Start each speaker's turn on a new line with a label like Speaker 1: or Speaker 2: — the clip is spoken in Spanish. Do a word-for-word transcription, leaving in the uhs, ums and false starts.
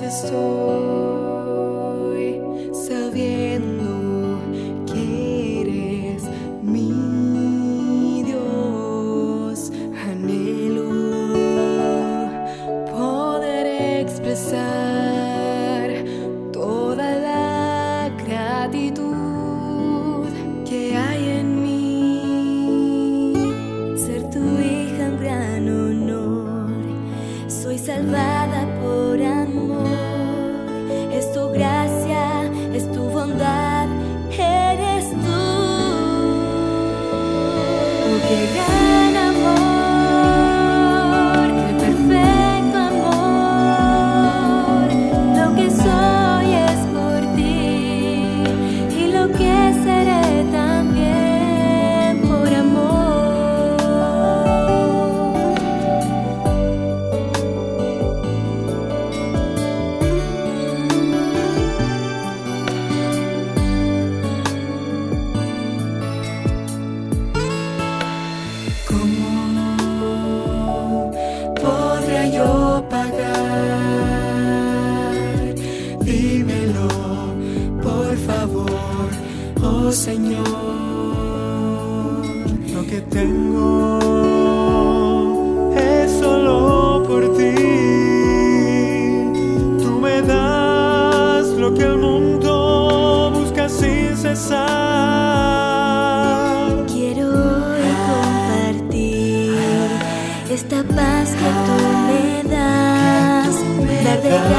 Speaker 1: estoy sabiendo que eres mi Dios. Anhelo poder expresar toda la gratitud que hay en mí. Ser tu hija, un gran honor. Soy salvada por amor. Es tu gracia, es tu bondad, eres tú. Oh, qué gran amor, qué perfecto amor. Lo que soy es por ti y lo que seré también por amor. ¿Cómo podría yo pagar? Dímelo, por favor, oh Señor.
Speaker 2: Lo que tengo es solo por ti. Tú me das lo que el mundo busca sin cesar.
Speaker 1: Quiero hoy compartir esta paz que tú me das, dar de gracias